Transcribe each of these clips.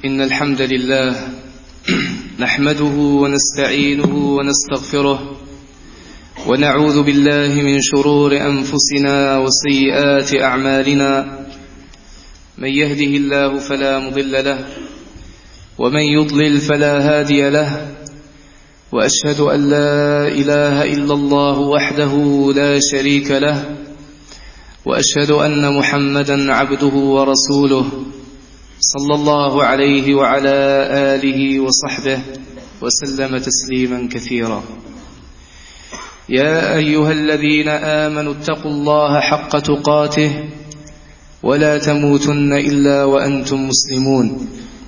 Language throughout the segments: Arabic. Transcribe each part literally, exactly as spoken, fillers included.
إن الحمد لله نحمده ونستعينه ونستغفره ونعوذ بالله من شرور أنفسنا وسيئات أعمالنا. من يهده الله فلا مضل له ومن يضلل فلا هادي له، وأشهد أن لا إله إلا الله وحده لا شريك له، وأشهد أن محمدا عبده ورسوله صلى الله عليه وعلى آله وصحبه وسلم تسليما كثيرا. يا أيها الذين آمنوا اتقوا الله حق تقاته ولا تموتن إلا وأنتم مسلمون.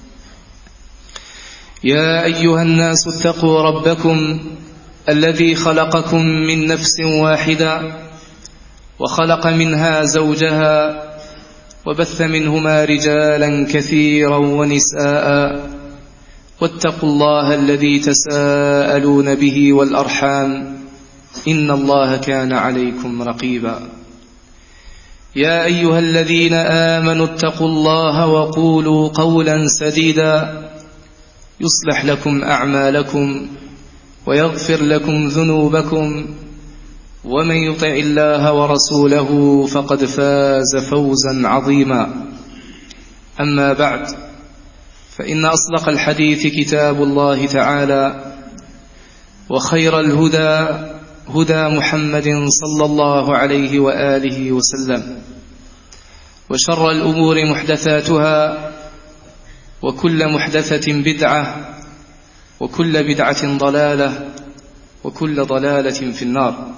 يا أيها الناس اتقوا ربكم الذي خلقكم من نفس واحدة وخلق منها زوجها وبث منهما رجالا كثيرا ونساء، واتقوا الله الذي تساءلون به والأرحام إن الله كان عليكم رقيبا. يا أيها الذين آمنوا اتقوا الله وقولوا قولا سديدا يصلح لكم أعمالكم ويغفر لكم ذنوبكم، ومن يطع الله ورسوله فقد فاز فوزا عظيما. أما بعد، فإن أصدق الحديث كتاب الله تعالى، وخير الهدى هدى محمد صلى الله عليه وآله وسلم، وشر الأمور محدثاتها، وكل محدثة بدعة، وكل بدعة ضلالة، وكل ضلالة في النار.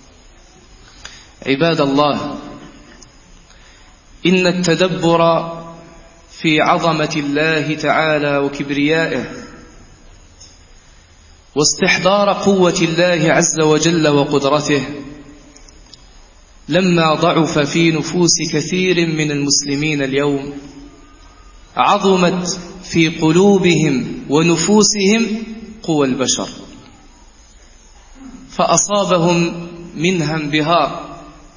عباد الله، إن التدبر في عظمة الله تعالى وكبريائه، واستحضار قوة الله عز وجل وقدرته، لما ضعف في نفوس كثير من المسلمين اليوم، عظمت في قلوبهم ونفوسهم قوى البشر، فأصابهم منها انبهار،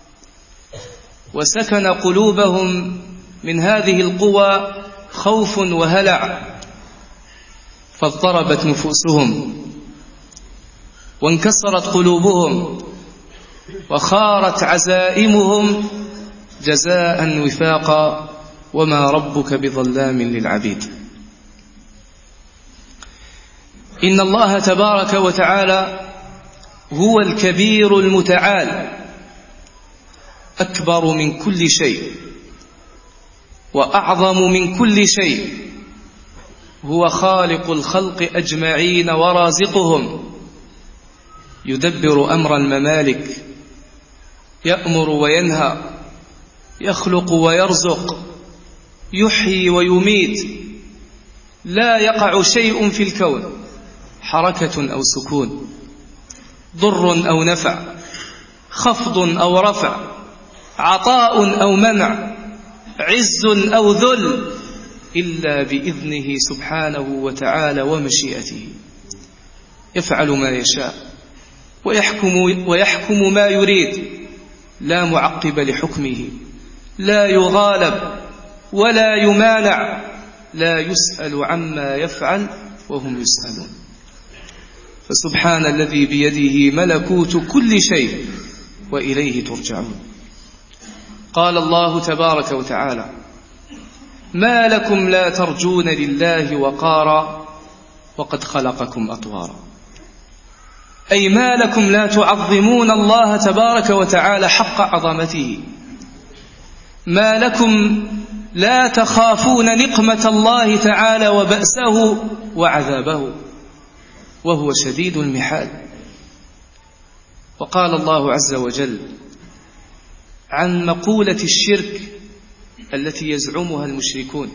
وسكن قلوبهم من هذه القوى خوف وهلع، فاضطربت نفوسهم وانكسرت قلوبهم وخارت عزائمهم جزاء وفاقا، وما ربك بظلام للعبيد. إن الله تبارك وتعالى هو الكبير المتعال، أكبر من كل شيء وأعظم من كل شيء، هو خالق الخلق أجمعين ورازقهم، يدبر أمر الممالك، يأمر وينهى، يخلق ويرزق، يحيي ويميت، لا يقع شيء في الكون، حركة أو سكون، ضر أو نفع، خفض أو رفع، عطاء أو منع، عز أو ذل، إلا بإذنه سبحانه وتعالى ومشيئته. يفعل ما يشاء ويحكم, ويحكم ما يريد، لا معقب لحكمه، لا يغالب ولا يمانع، لا يسأل عما يفعل وهم يسألون. فسبحان الذي بيده ملكوت كل شيء وإليه ترجعون. قال الله تبارك وتعالى: ما لكم لا ترجون لله وقارا وقد خلقكم أطوارا. أي ما لكم لا تعظمون الله تبارك وتعالى حق عظمته، ما لكم لا تخافون نقمة الله تعالى وبأسه وعذابه، وهو شديد المحال. وقال الله عز وجل عن مقولة الشرك التي يزعمها المشركون: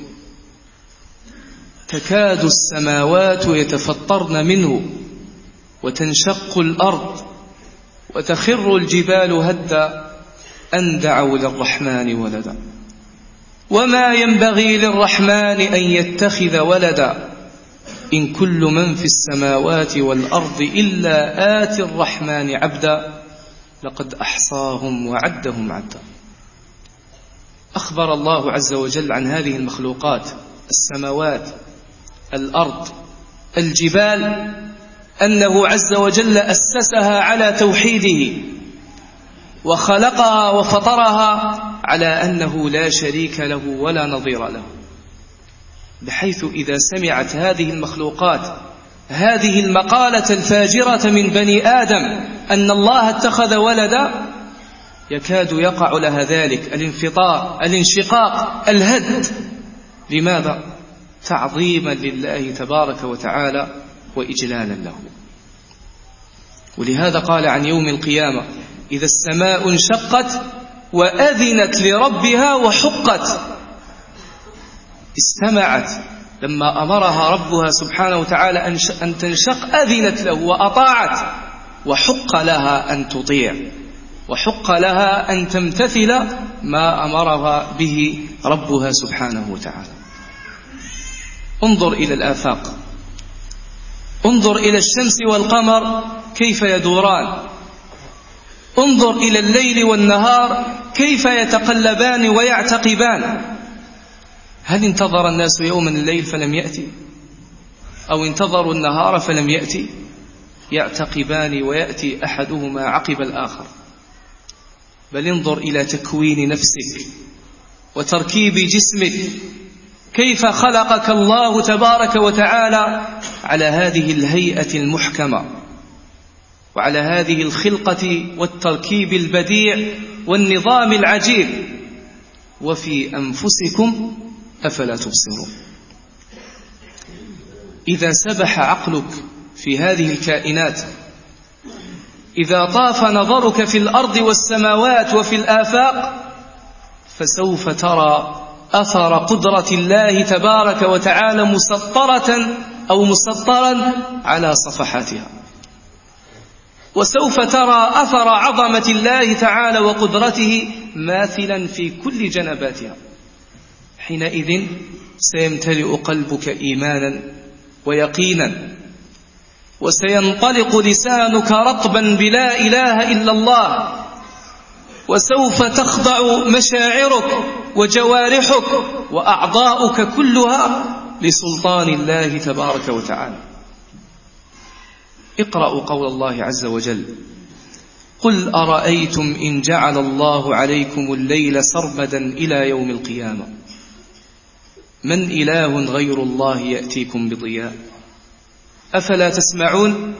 تكاد السماوات يتفطرن منه وتنشق الأرض وتخر الجبال هدا أن دعوا للرحمن ولدا وما ينبغي للرحمن أن يتخذ ولدا إن كل من في السماوات والأرض إلا آتي الرحمن عبدا لقد أحصاهم وعدهم عدا. أخبر الله عز وجل عن هذه المخلوقات السماوات الأرض، الجبال، أنه عز وجل أسسها على توحيده وخلقها وفطرها على أنه لا شريك له ولا نظير له، بحيث إذا سمعت هذه المخلوقات هذه المقالة الفاجرة من بني آدم أن الله اتخذ ولدا يكاد يقع لها ذلك الانفطار، الانشقاق، الهد. لماذا؟ تعظيما لله تبارك وتعالى وإجلالا له. ولهذا قال عن يوم القيامة: إذا السماء انشقت وأذنت لربها وحقت. استمعت لما أمرها ربها سبحانه وتعالى أن تنشق، أذنت له وأطاعت، وحق لها أن تطيع، وحق لها أن تمتثل ما أمرها به ربها سبحانه وتعالى. انظر إلى الآفاق، انظر إلى الشمس والقمر كيف يدوران، انظر إلى الليل والنهار كيف يتقلبان ويعتقبان. هل انتظر الناس يوما الليل فلم يأتي، أو انتظروا النهار فلم يأتي؟ يعتقبان ويأتي أحدهما عقب الآخر. بل انظر إلى تكوين نفسك وتركيب جسمك، كيف خلقك الله تبارك وتعالى على هذه الهيئة المحكمة، وعلى هذه الخلقة والتركيب البديع والنظام العجيب. وفي أنفسكم أفلا تبصرون. إذا سبح عقلك في هذه الكائنات، إذا طاف نظرك في الأرض والسماوات وفي الآفاق، فسوف ترى أثر قدرة الله تبارك وتعالى مسطرة أو مسطرا على صفحاتها، وسوف ترى أثر عظمة الله تعالى وقدرته ماثلا في كل جنباتها. حينئذ سيمتلئ قلبك إيمانا ويقينا، وسينطلق لسانك رطبا بلا إله إلا الله، وسوف تخضع مشاعرك وجوارحك وأعضاؤك كلها لسلطان الله تبارك وتعالى. اقرأوا قول الله عز وجل: قل أرأيتم إن جعل الله عليكم الليل سرمدا إلى يوم القيامة من إله غير الله يأتيكم بضياء أفلا تسمعون؟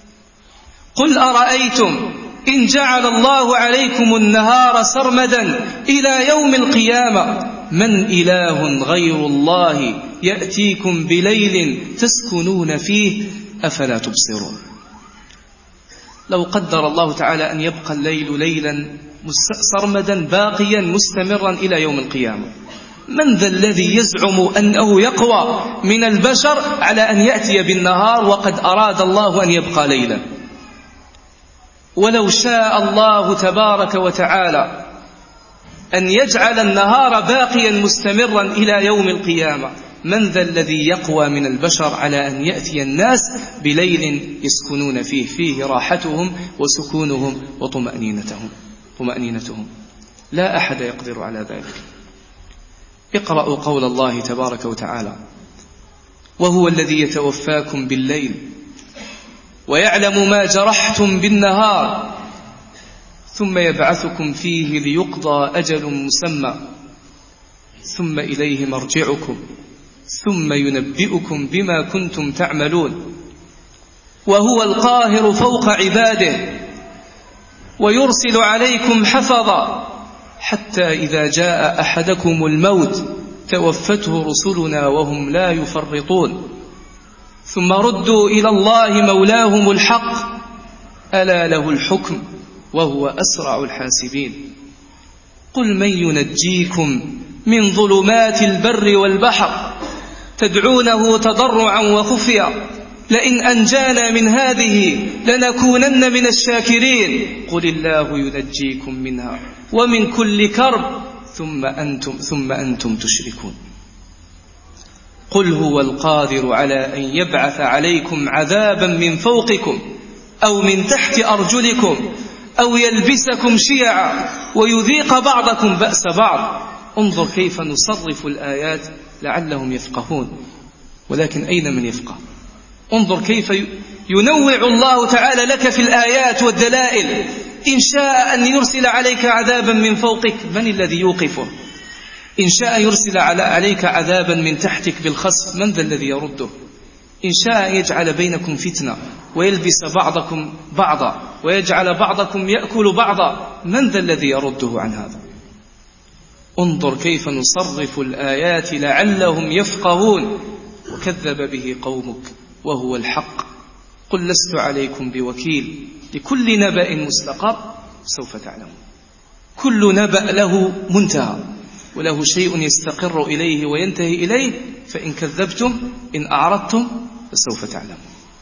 قل أرأيتم إن جعل الله عليكم النهار سرمدا إلى يوم القيامة من إله غير الله يأتيكم بليل تسكنون فيه أفلا تبصرون. لو قدر الله تعالى أن يبقى الليل ليلا سرمدا باقيا مستمرا إلى يوم القيامة، من ذا الذي يزعم أنه يقوى من البشر على أن يأتي بالنهار وقد أراد الله أن يبقى ليلا؟ ولو شاء الله تبارك وتعالى أن يجعل النهار باقيا مستمرا إلى يوم القيامة، من ذا الذي يقوى من البشر على أن يأتي الناس بليل يسكنون فيه فيه راحتهم وسكونهم وطمأنينتهم طمأنينتهم؟ لا أحد يقدر على ذلك. اقرأوا قول الله تبارك وتعالى: وهو الذي يتوفاكم بالليل ويعلم ما جرحتم بالنهار ثم يبعثكم فيه ليقضى أجل مسمى ثم إليه مرجعكم ثم ينبئكم بما كنتم تعملون وهو القاهر فوق عباده ويرسل عليكم حفظا حتى إذا جاء أحدكم الموت توفته رسلنا وهم لا يفرطون ثم ردوا إلى الله مولاهم الحق ألا له الحكم وهو أسرع الحاسبين. قل من ينجيكم من ظلمات البر والبحر تدعونه تضرعا وخفيا لئن أنجانا من هذه لنكونن من الشاكرين قل الله ينجيكم منها ومن كل كرب ثم أنتم, ثم أنتم تشركون. قل هو القادر على أن يبعث عليكم عذابا من فوقكم أو من تحت أرجلكم أو يلبسكم شيعا ويذيق بعضكم بأس بعض. انظر كيف نصرف الآيات لعلهم يفقهون. ولكن أين من يفقه؟ انظر كيف ينوع الله تعالى لك في الآيات والدلائل. إن شاء أن يرسل عليك عذابا من فوقك، من الذي يوقفه؟ إن شاء يرسل عليك عذابا من تحتك بالخسف، من ذا الذي يرده؟ إن شاء يجعل بينكم فتنة ويلبس بعضكم بعضا ويجعل بعضكم يأكل بعضا، من ذا الذي يرده عن هذا؟ انظر كيف نصرف الآيات لعلهم يفقهون. وكذب به قومك وهو الحق قل لست عليكم بوكيل لكل نبأ مستقر سوف تعلمون. كل نبأ له منتهى وله شيء يستقر إليه وينتهي إليه، فإن كذبتم إن أعرضتم فسوف تعلمون.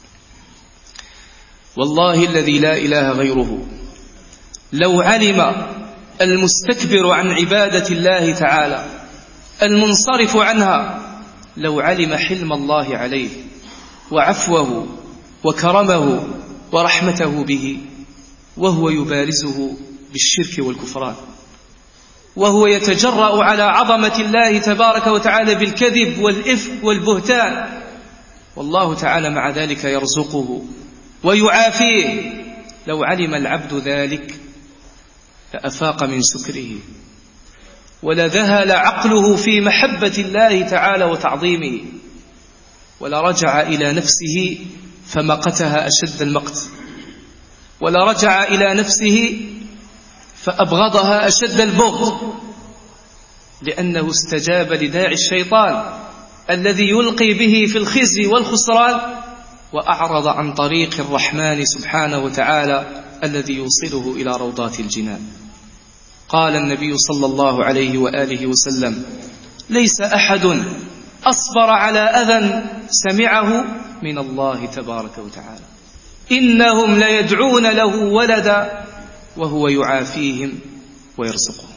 والله الذي لا إله غيره لو علم المستكبر عن عبادة الله تعالى المنصرف عنها، لو علم حلم الله عليه وعفوه وكرمه ورحمته به، وهو يبارزه بالشرك والكفران، وهو يتجرأ على عظمة الله تبارك وتعالى بالكذب والإفك والبهتان، والله تعالى مع ذلك يرزقه ويعافيه. لو علم العبد ذلك لأفاق من سكره ولذهل عقله في محبة الله تعالى وتعظيمه، ولرجع إلى نفسه فمقتها أشد المقت، ولرجع إلى نفسه فأبغضها أشد البغض، لأنه استجاب لداعي الشيطان الذي يلقي به في الخزي والخسران، وأعرض عن طريق الرحمن سبحانه وتعالى الذي يوصله إلى روضات الجنان. قال النبي صلى الله عليه وآله وسلم: ليس أحد أصبر على أذى سمعه من الله تبارك وتعالى، إنهم ليدعون له ولدا وهو يعافيهم ويرزقهم.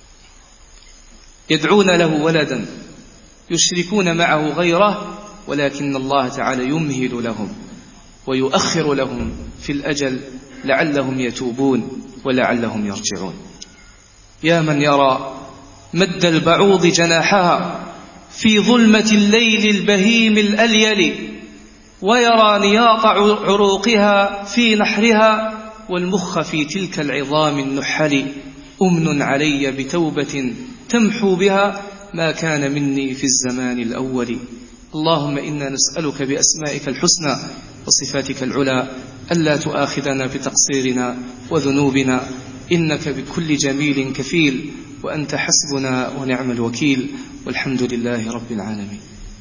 يدعون له ولدا، يشركون معه غيره، ولكن الله تعالى يمهل لهم ويؤخر لهم في الأجل لعلهم يتوبون ولعلهم يرجعون. يا من يرى مد البعوض جناحها في ظلمة الليل البهيم الأليل، ويرى نياط عروقها في نحرها والمخ في تلك العظام النحل، أمن علي بتوبة تمحو بها ما كان مني في الزمان الأول. اللهم إنا نسألك بأسمائك الحسنى وصفاتك العلى ألا تؤاخذنا بتقصيرنا وذنوبنا، إنك بكل جميل كفيل، وأنت حسبنا ونعم الوكيل، والحمد لله رب العالمين.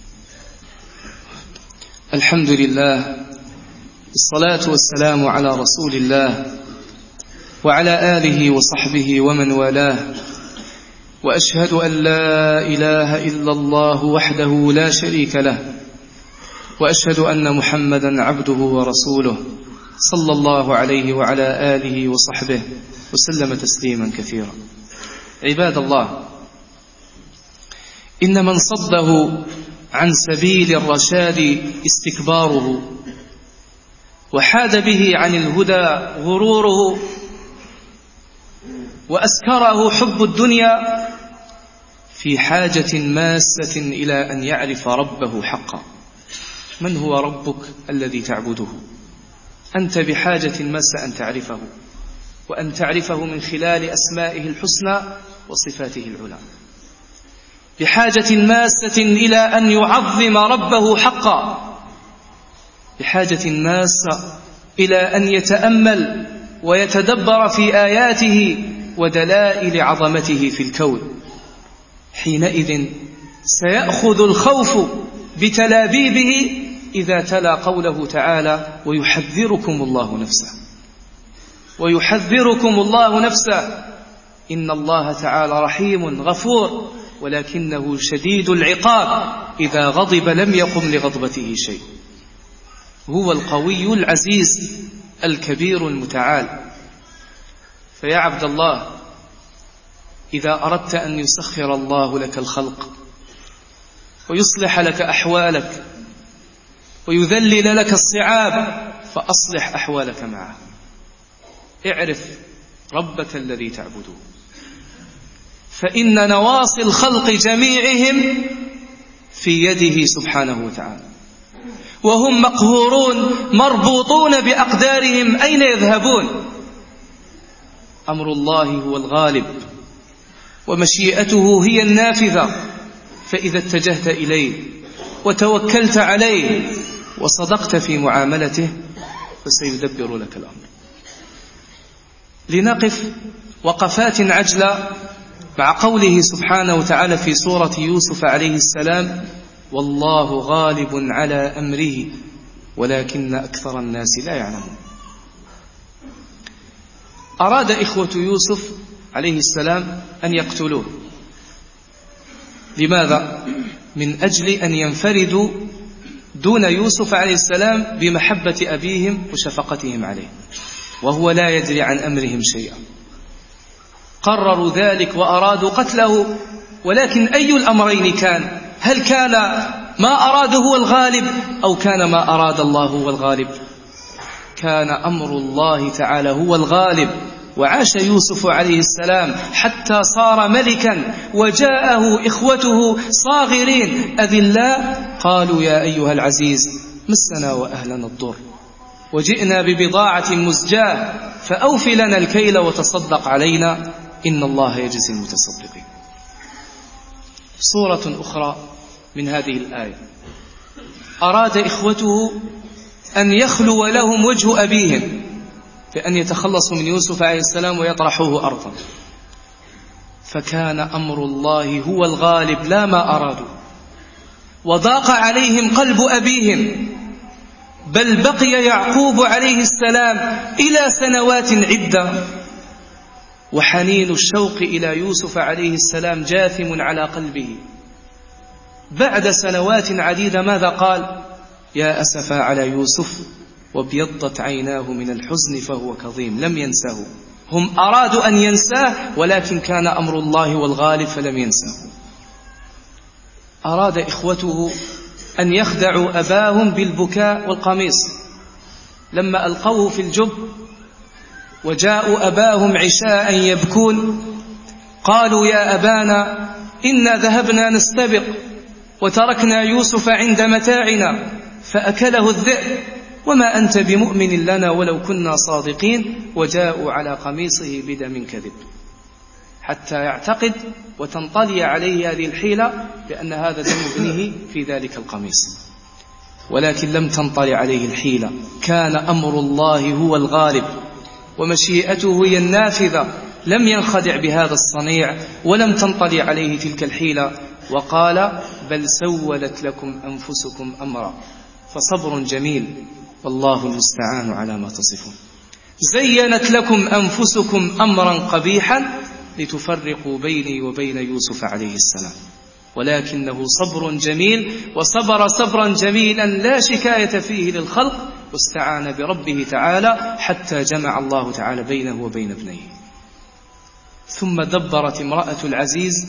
الحمد لله، الصلاة والسلام على رسول الله وعلى آله وصحبه ومن والاه، وأشهد أن لا إله إلا الله وحده لا شريك له، وأشهد أن محمدا عبده ورسوله صلى الله عليه وعلى آله وصحبه وسلم تسليما كثيرا. عباد الله، إن من صده عن سبيل الرشاد استكباره، وحاد به عن الهدى غروره، وأسكره حب الدنيا، في حاجة ماسة إلى أن يعرف ربه حقا. من هو ربك الذي تعبده؟ أنت بحاجة ماسة أن تعرفه، وأن تعرفه من خلال أسمائه الحسنى وصفاته العلى. بحاجة ماسة إلى أن يعظم ربه حقا، بحاجة ماسة إلى أن يتأمل ويتدبر في آياته ودلائل عظمته في الكون. حينئذ سيأخذ الخوف بتلابيبه إذا تلا قوله تعالى: ويحذركم الله نفسه، ويحذركم الله نفسه. إن الله تعالى رحيم غفور، ولكنه شديد العقاب، إذا غضب لم يقم لغضبته شيء. هو القوي العزيز الكبير المتعال. فيا عبد الله، إذا أردت أن يسخر الله لك الخلق ويصلح لك أحوالك ويذلل لك الصعاب، فأصلح أحوالك معه. اعرف ربك الذي تعبده، فإن نواصي الخلق جميعهم في يده سبحانه وتعالى، وهم مقهورون مربوطون بأقدارهم، أين يذهبون؟ أمر الله هو الغالب ومشيئته هي النافذة، فإذا اتجهت إليه وتوكلت عليه وصدقت في معاملته فسيدبر لك الأمر. لنقف وقفات عجلة مع قوله سبحانه وتعالى في سورة يوسف عليه السلام: والله غالب على أمره ولكن أكثر الناس لا يعلمون. أراد إخوة يوسف عليه السلام أن يقتلوه. لماذا؟ من أجل أن ينفردوا دون يوسف عليه السلام بمحبة أبيهم وشفقتهم عليه، وهو لا يدري عن أمرهم شيئا. قرروا ذلك وأرادوا قتله، ولكن أي الأمرين كان؟ هل كان ما أراد هو الغالب أو كان ما أراد الله هو الغالب؟ كان أمر الله تعالى هو الغالب، وعاش يوسف عليه السلام حتى صار ملكا، وجاءه إخوته صاغرين أذلاء قالوا: يا أيها العزيز مسنا وأهلنا الضر وجئنا ببضاعة مزجاة فأوف لنا الكيل وتصدق علينا إن الله يجزي المتصدقين. صورة أخرى من هذه الآية: أراد إخوته أن يخلو لهم وجه أبيهم بأن يتخلصوا من يوسف عليه السلام ويطرحوه أرضا، فكان أمر الله هو الغالب لا ما أرادوا، وضاق عليهم قلب أبيهم، بل بقي يعقوب عليه السلام إلى سنوات عدة وحنين الشوق إلى يوسف عليه السلام جاثم على قلبه. بعد سنوات عديدة ماذا قال؟ يا أسفا على يوسف وابيضت عيناه من الحزن فهو كظيم. لم ينساه، هم أرادوا أن ينساه ولكن كان أمر الله والغالب فلم ينساه. أراد إخوته أن يخدعوا أباهم بالبكاء والقميص، لما ألقوه في الجب وجاءوا أباهم عشاء يبكون قالوا: يا أبانا إنا ذهبنا نستبق وتركنا يوسف عند متاعنا فأكله الذئب وما أنت بمؤمن لنا ولو كنا صادقين. وجاءوا على قميصه بدم كذب، حتى يعتقد وتنطلي عليه هذه الحيلة بأن هذا دم ابنه في ذلك القميص، ولكن لم تنطلي عليه الحيلة. كان أمر الله هو الغالب ومشيئته هي النافذة، لم ينخدع بهذا الصنيع ولم تنطلي عليه تلك الحيلة، وقال: بل سولت لكم أنفسكم أمرا فصبر جميل والله المستعان على ما تصفون. زينت لكم أنفسكم أمرا قبيحا لتفرقوا بيني وبين يوسف عليه السلام، ولكنه صبر جميل، وصبر صبرا جميلا لا شكاية فيه للخلق، واستعان بربه تعالى حتى جمع الله تعالى بينه وبين ابنيه. ثم دبرت امرأة العزيز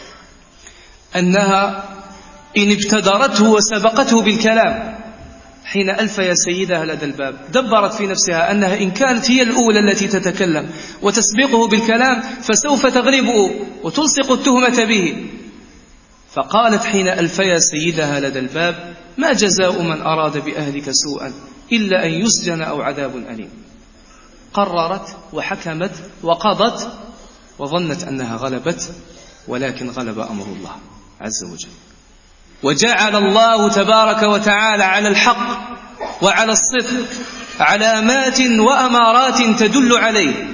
أنها إن ابتدرته وسبقته بالكلام حين ألف يا سيدها لدى الباب، دبرت في نفسها أنها إن كانت هي الأولى التي تتكلم وتسبقه بالكلام فسوف تغلبه وتلصق التهمة به، فقالت حين ألف يا سيدها لدى الباب: ما جزاء من أراد بأهلك سوءا إلا أن يسجن أو عذاب أليم. قررت وحكمت وقضت وظنت أنها غلبت، ولكن غلب أمر الله عز وجل، وجعل الله تبارك وتعالى على الحق وعلى الصدق علامات وأمارات تدل عليه،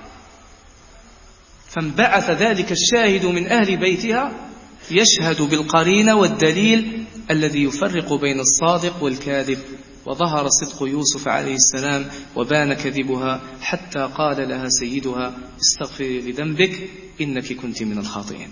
فانبعث ذلك الشاهد من أهل بيتها يشهد بالقرينة والدليل الذي يفرق بين الصادق والكاذب، وظهر صدق يوسف عليه السلام وبان كذبها، حتى قال لها سيدها: استغفري لذنبك إنك كنت من الخاطئين.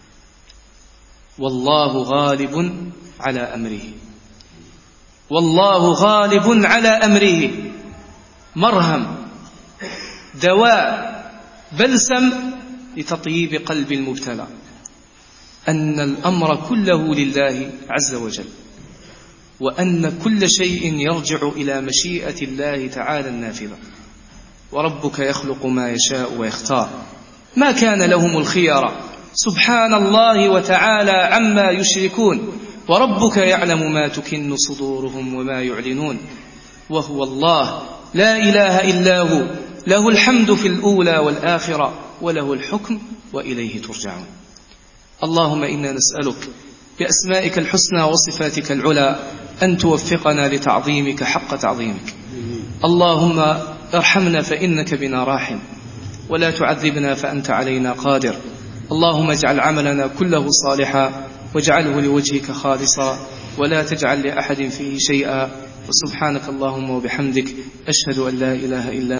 والله غالب على أمره، والله غالب على أمره. مرهم، دواء، بلسم لتطييب قلب المبتلى، أن الأمر كله لله عز وجل، وأن كل شيء يرجع إلى مشيئة الله تعالى النافذة. وربك يخلق ما يشاء ويختار، ما كان لهم الخيار، سبحان الله وتعالى عما يشركون. وربك يعلم ما تكن صدورهم وما يعلنون، وهو الله لا إله إلا هو، له الحمد في الأولى والآخرة، وله الحكم وإليه ترجعون. اللهم إنا نسألك بأسمائك الحسنى وصفاتك العلى أن توفقنا لتعظيمك حق تعظيمك. اللهم ارحمنا فإنك بنا راحم، ولا تعذبنا فأنت علينا قادر. اللهم اجعل عملنا كله صالحا، واجعله لوجهك خالصا، ولا تجعل لأحد فيه شيئا. وسبحانك اللهم وبحمدك، أشهد أن لا إله إلا